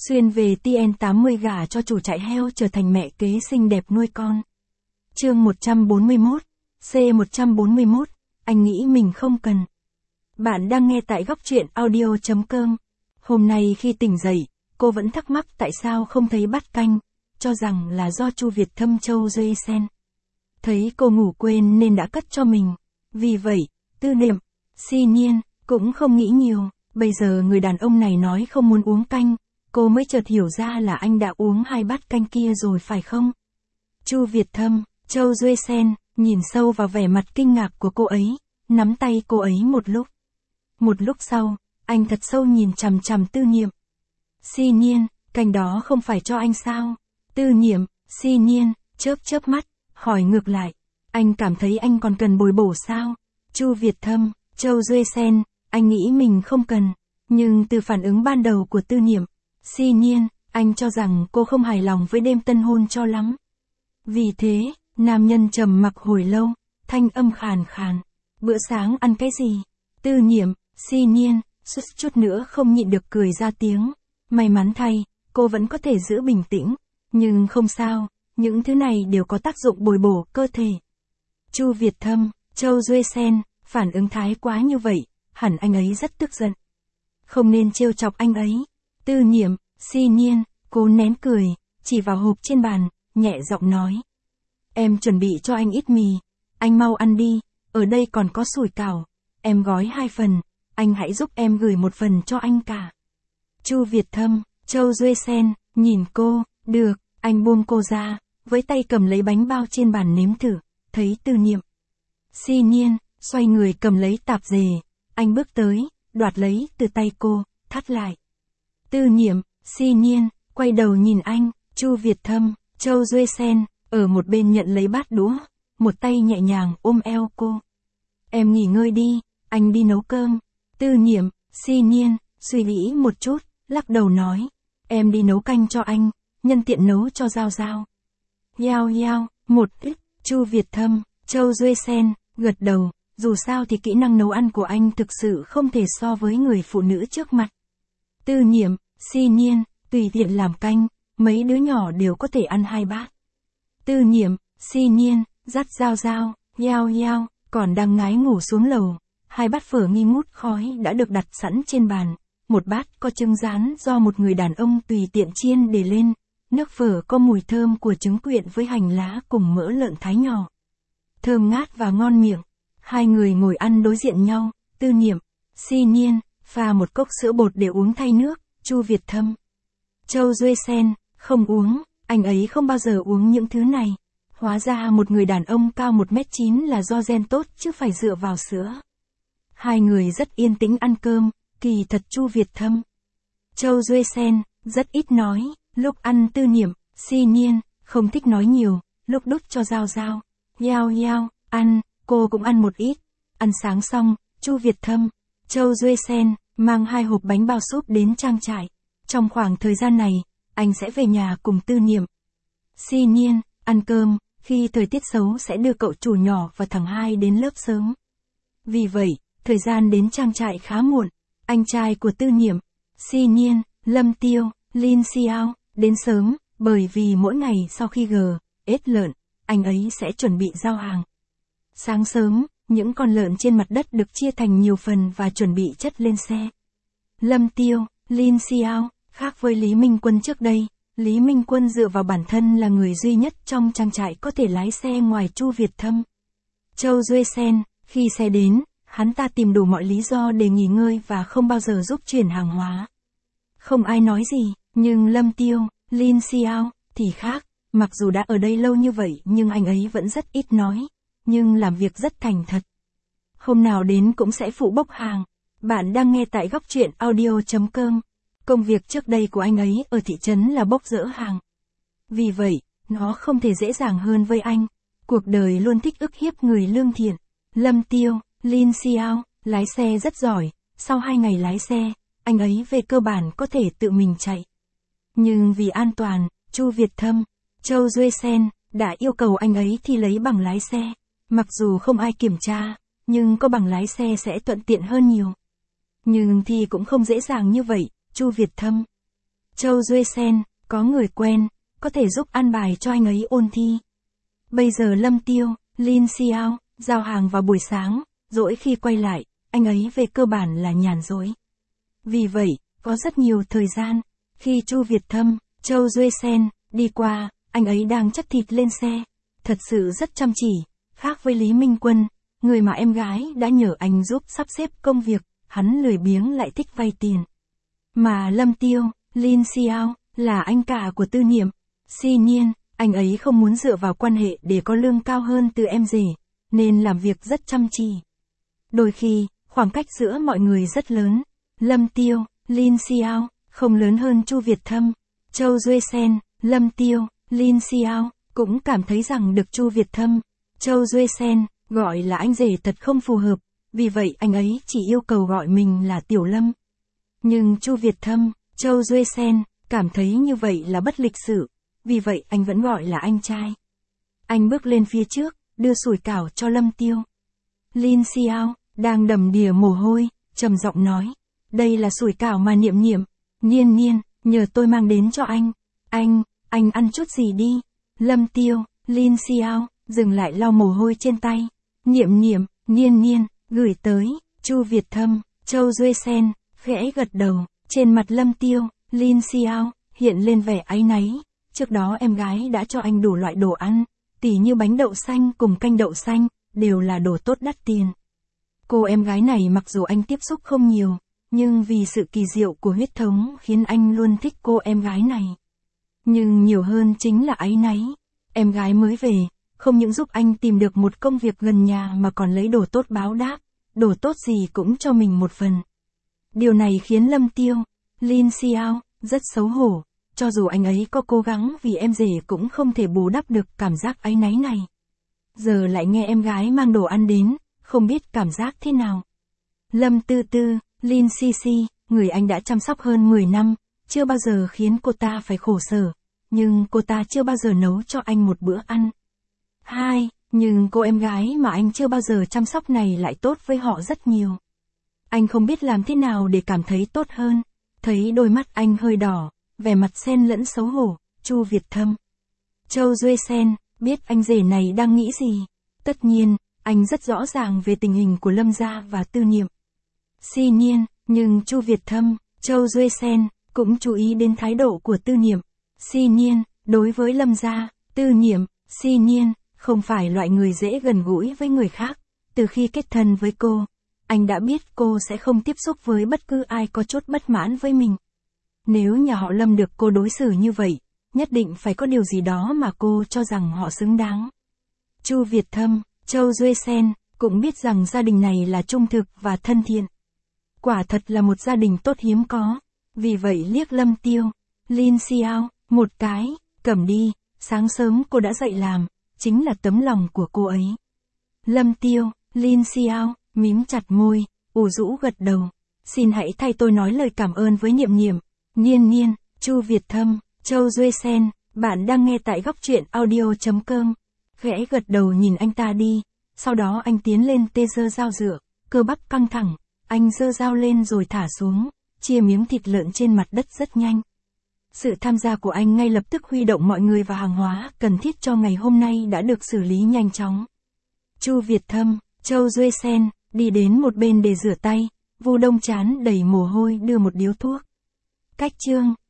Xuyên về TN80 gả cho chủ trại heo trở thành mẹ kế xinh đẹp nuôi con. Chương 141, C141, anh nghĩ mình không cần. Bạn đang nghe tại góc truyện audio.com. Hôm nay khi tỉnh dậy, cô vẫn thắc mắc tại sao không thấy bát canh, cho rằng là do Chu Việt Thâm Châu Duy Sen. Thấy cô ngủ quên nên đã cất cho mình. Vì vậy, Tư Niệm, Si Nhiên, cũng không nghĩ nhiều. Bây giờ người đàn ông này nói không muốn uống canh, cô mới chợt hiểu ra là anh đã uống 2 bát canh kia rồi phải không? Chu Việt Thâm, Châu Duy Sen, nhìn sâu vào vẻ mặt kinh ngạc của cô ấy, nắm tay cô ấy một lúc. Một lúc sau, anh thật sâu nhìn chằm chằm Tư Niệm. Si Nhiên, canh đó không phải cho anh sao? Tư Niệm, Si Nhiên, chớp mắt, hỏi ngược lại. Anh cảm thấy anh còn cần bồi bổ sao? Chu Việt Thâm, Châu Duy Sen, anh nghĩ mình không cần. Nhưng từ phản ứng ban đầu của Tư Niệm, Si Nhiên, anh cho rằng cô không hài lòng với đêm tân hôn cho lắm. Vì thế, nam nhân trầm mặc hồi lâu, thanh âm khàn khàn. Bữa sáng ăn cái gì? Tư Niệm, Si Nhiên, suýt chút nữa không nhịn được cười ra tiếng. May mắn thay, cô vẫn có thể giữ bình tĩnh. Nhưng không sao, những thứ này đều có tác dụng bồi bổ cơ thể. Chu Việt Thâm, Châu Duy Sen, phản ứng thái quá như vậy, hẳn anh ấy rất tức giận. Không nên trêu chọc anh ấy. Tư Niệm, Si Nhiên, cố nén cười, chỉ vào hộp trên bàn, nhẹ giọng nói. Em chuẩn bị cho anh ít mì, anh mau ăn đi, ở đây còn có sủi cảo, em gói 2 phần, anh hãy giúp em gửi 1 phần cho anh cả. Chu Việt Thâm, Châu Duy Sen, nhìn cô, được, anh buông cô ra, với tay cầm lấy bánh bao trên bàn nếm thử, thấy Tư Niệm. Si Nhiên, xoay người cầm lấy tạp dề, anh bước tới, đoạt lấy từ tay cô, thắt lại. Tư Niệm, Si Nhiên, quay đầu nhìn anh, Chu Việt Thâm, Châu Duy Sen, ở một bên nhận lấy bát đũa, một tay nhẹ nhàng ôm eo cô. Em nghỉ ngơi đi, anh đi nấu cơm. Tư Niệm, Si Nhiên, suy nghĩ một chút, lắc đầu nói. Em đi nấu canh cho anh, nhân tiện nấu cho Giao Giao. Yao, một ít, Chu Việt Thâm, Châu Duy Sen, gật đầu, dù sao thì kỹ năng nấu ăn của anh thực sự không thể so với người phụ nữ trước mặt. Tư Niệm, Si Nhiên, tùy tiện làm canh, mấy đứa nhỏ đều có thể ăn 2 bát. Tư Niệm, Si Nhiên, dắt Giao Giao, Yao, còn đang ngái ngủ xuống lầu, 2 bát phở nghi ngút khói đã được đặt sẵn trên bàn, một bát có trứng rán do một người đàn ông tùy tiện chiên để lên, nước phở có mùi thơm của trứng quyện với hành lá cùng mỡ lợn thái nhỏ. Thơm ngát và ngon miệng, 2 người ngồi ăn đối diện nhau, Tư Niệm, Si Nhiên, pha một cốc sữa bột để uống thay nước, Chu Việt Thâm. Châu Duy Sen, không uống, anh ấy không bao giờ uống những thứ này. Hóa ra một người đàn ông cao 1m9 là do gen tốt chứ phải dựa vào sữa. 2 người rất yên tĩnh ăn cơm, kỳ thật Chu Việt Thâm. Châu Duy Sen, rất ít nói, lúc ăn Tư Niệm, Si Nhiên, không thích nói nhiều, lúc đút cho Giao Giao. Yao, ăn, cô cũng ăn một ít. Ăn sáng xong, Chu Việt Thâm, Châu Duy Sen, mang 2 hộp bánh bao súp đến trang trại. Trong khoảng thời gian này, anh sẽ về nhà cùng Tư Niệm. Si Nhiên, ăn cơm, khi thời tiết xấu sẽ đưa cậu chủ nhỏ và thằng hai đến lớp sớm. Vì vậy, thời gian đến trang trại khá muộn. Anh trai của Tư Niệm, Si Nhiên, Lâm Tiêu, Lin Xiao, đến sớm, bởi vì mỗi ngày sau khi ết lợn, anh ấy sẽ chuẩn bị giao hàng. Sáng sớm, những con lợn trên mặt đất được chia thành nhiều phần và chuẩn bị chất lên xe. Lâm Tiêu, Lin Xiao, khác với Lý Minh Quân trước đây, Lý Minh Quân dựa vào bản thân là người duy nhất trong trang trại có thể lái xe ngoài Chu Việt Thâm. Châu Duy Sen, khi xe đến, hắn ta tìm đủ mọi lý do để nghỉ ngơi và không bao giờ giúp chuyển hàng hóa. Không ai nói gì, nhưng Lâm Tiêu, Lin Xiao, thì khác, mặc dù đã ở đây lâu như vậy nhưng anh ấy vẫn rất ít nói, nhưng làm việc rất thành thật. Hôm nào đến cũng sẽ phụ bốc hàng. Bạn đang nghe tại góc truyện audio.com. Công việc trước đây của anh ấy ở thị trấn là bốc dỡ hàng. Vì vậy, nó không thể dễ dàng hơn với anh. Cuộc đời luôn thích ức hiếp người lương thiện. Lâm Tiêu, Lin Xiao, lái xe rất giỏi. Sau 2 ngày lái xe, anh ấy về cơ bản có thể tự mình chạy. Nhưng vì an toàn, Chu Việt Thâm, Châu Duy Sen, đã yêu cầu anh ấy thi lấy bằng lái xe. Mặc dù không ai kiểm tra, nhưng có bằng lái xe sẽ thuận tiện hơn nhiều. Nhưng thì cũng không dễ dàng như vậy, Chu Việt Thâm. Châu Duê Sen, có người quen, có thể giúp an bài cho anh ấy ôn thi. Bây giờ Lâm Tiêu, Lin Xiao, giao hàng vào buổi sáng, dỗi khi quay lại, anh ấy về cơ bản là nhàn rỗi. Vì vậy, có rất nhiều thời gian, khi Chu Việt Thâm, Châu Duê Sen, đi qua, anh ấy đang chất thịt lên xe. Thật sự rất chăm chỉ, khác với Lý Minh Quân, người mà em gái đã nhờ anh giúp sắp xếp công việc, hắn lười biếng lại thích vay tiền. Mà Lâm Tiêu, Lin Xiao, là anh cả của Tư Niệm. Dĩ nhiên, anh ấy không muốn dựa vào quan hệ để có lương cao hơn từ em rể, nên làm việc rất chăm chỉ. Đôi khi, khoảng cách giữa mọi người rất lớn. Lâm Tiêu, Lin Xiao, không lớn hơn Chu Việt Thâm. Châu Duê Sen, Lâm Tiêu, Lin Xiao, cũng cảm thấy rằng được Chu Việt Thâm, Châu Duê Sen, gọi là anh rể thật không phù hợp, vì vậy anh ấy chỉ yêu cầu gọi mình là Tiểu Lâm. Nhưng Chu Việt Thâm, Châu Duê Sen, cảm thấy như vậy là bất lịch sự, vì vậy anh vẫn gọi là anh trai. Anh bước lên phía trước, đưa sủi cảo cho Lâm Tiêu. Lin Xiao, đang đầm đìa mồ hôi, trầm giọng nói, đây là sủi cảo mà Niệm Niệm, Niên Niên, nhờ tôi mang đến cho anh. Anh ăn chút gì đi. Lâm Tiêu, Lin Xiao, dừng lại lau mồ hôi trên tay. Niệm Niệm, Niên Niên, gửi tới. Chu Việt Thâm, Châu Duê Sen, khẽ gật đầu. Trên mặt Lâm Tiêu, Lin Xiao, hiện lên vẻ áy náy. Trước đó em gái đã cho anh đủ loại đồ ăn, tỉ như bánh đậu xanh cùng canh đậu xanh, đều là đồ tốt đắt tiền. Cô em gái này mặc dù anh tiếp xúc không nhiều, nhưng vì sự kỳ diệu của huyết thống khiến anh luôn thích cô em gái này. Nhưng nhiều hơn chính là áy náy. Em gái mới về, không những giúp anh tìm được một công việc gần nhà mà còn lấy đồ tốt báo đáp, đồ tốt gì cũng cho mình một phần. Điều này khiến Lâm Tiêu, Lin Xiao, rất xấu hổ, cho dù anh ấy có cố gắng vì em rể cũng không thể bù đắp được cảm giác áy náy này. Giờ lại nghe em gái mang đồ ăn đến, không biết cảm giác thế nào. Lâm Tư Tư, Lin Xi, người anh đã chăm sóc hơn 10 năm, chưa bao giờ khiến cô ta phải khổ sở, nhưng cô ta chưa bao giờ nấu cho anh một bữa ăn. Nhưng cô em gái mà anh chưa bao giờ chăm sóc này lại tốt với họ rất nhiều. Anh không biết làm thế nào để cảm thấy tốt hơn. Thấy đôi mắt anh hơi đỏ, vẻ mặt xen lẫn xấu hổ, Chu Việt Thâm, Châu Duê Sen, biết anh rể này đang nghĩ gì. Tất nhiên, anh rất rõ ràng về tình hình của Lâm gia và Tư Niệm. Dĩ nhiên, nhưng Chu Việt Thâm, Châu Duê Sen, cũng chú ý đến thái độ của Tư Niệm. Dĩ nhiên, đối với Lâm gia, Tư Niệm, dĩ nhiên, không phải loại người dễ gần gũi với người khác. Từ khi kết thân với cô, anh đã biết cô sẽ không tiếp xúc với bất cứ ai có chút bất mãn với mình. Nếu nhà họ Lâm được cô đối xử như vậy, nhất định phải có điều gì đó mà cô cho rằng họ xứng đáng. Chu Việt Thâm, Châu Duê Sen, cũng biết rằng gia đình này là trung thực và thân thiện. Quả thật là một gia đình tốt hiếm có. Vì vậy liếc Lâm Tiêu, Lin Xiao, một cái, cầm đi, sáng sớm cô đã dậy làm, chính là tấm lòng của cô ấy. Lâm Tiêu, Lin Xiao, mím chặt môi, ủ rũ gật đầu. Xin hãy thay tôi nói lời cảm ơn với Niệm Niệm, Niên Niên, Chu Việt Thâm, Châu Duê Sen, bạn đang nghe tại góc truyện audio.com. Khẽ gật đầu nhìn anh ta đi, sau đó anh tiến lên tê giơ dao dựa, cơ bắp căng thẳng, anh giơ dao lên rồi thả xuống, chia miếng thịt lợn trên mặt đất rất nhanh. Sự tham gia của anh ngay lập tức huy động mọi người và hàng hóa cần thiết cho ngày hôm nay đã được xử lý nhanh chóng. Chu Việt Thâm, Châu Duê Sen, đi đến một bên để rửa tay, Vu Đông chán đầy mồ hôi đưa một điếu thuốc. Cách chương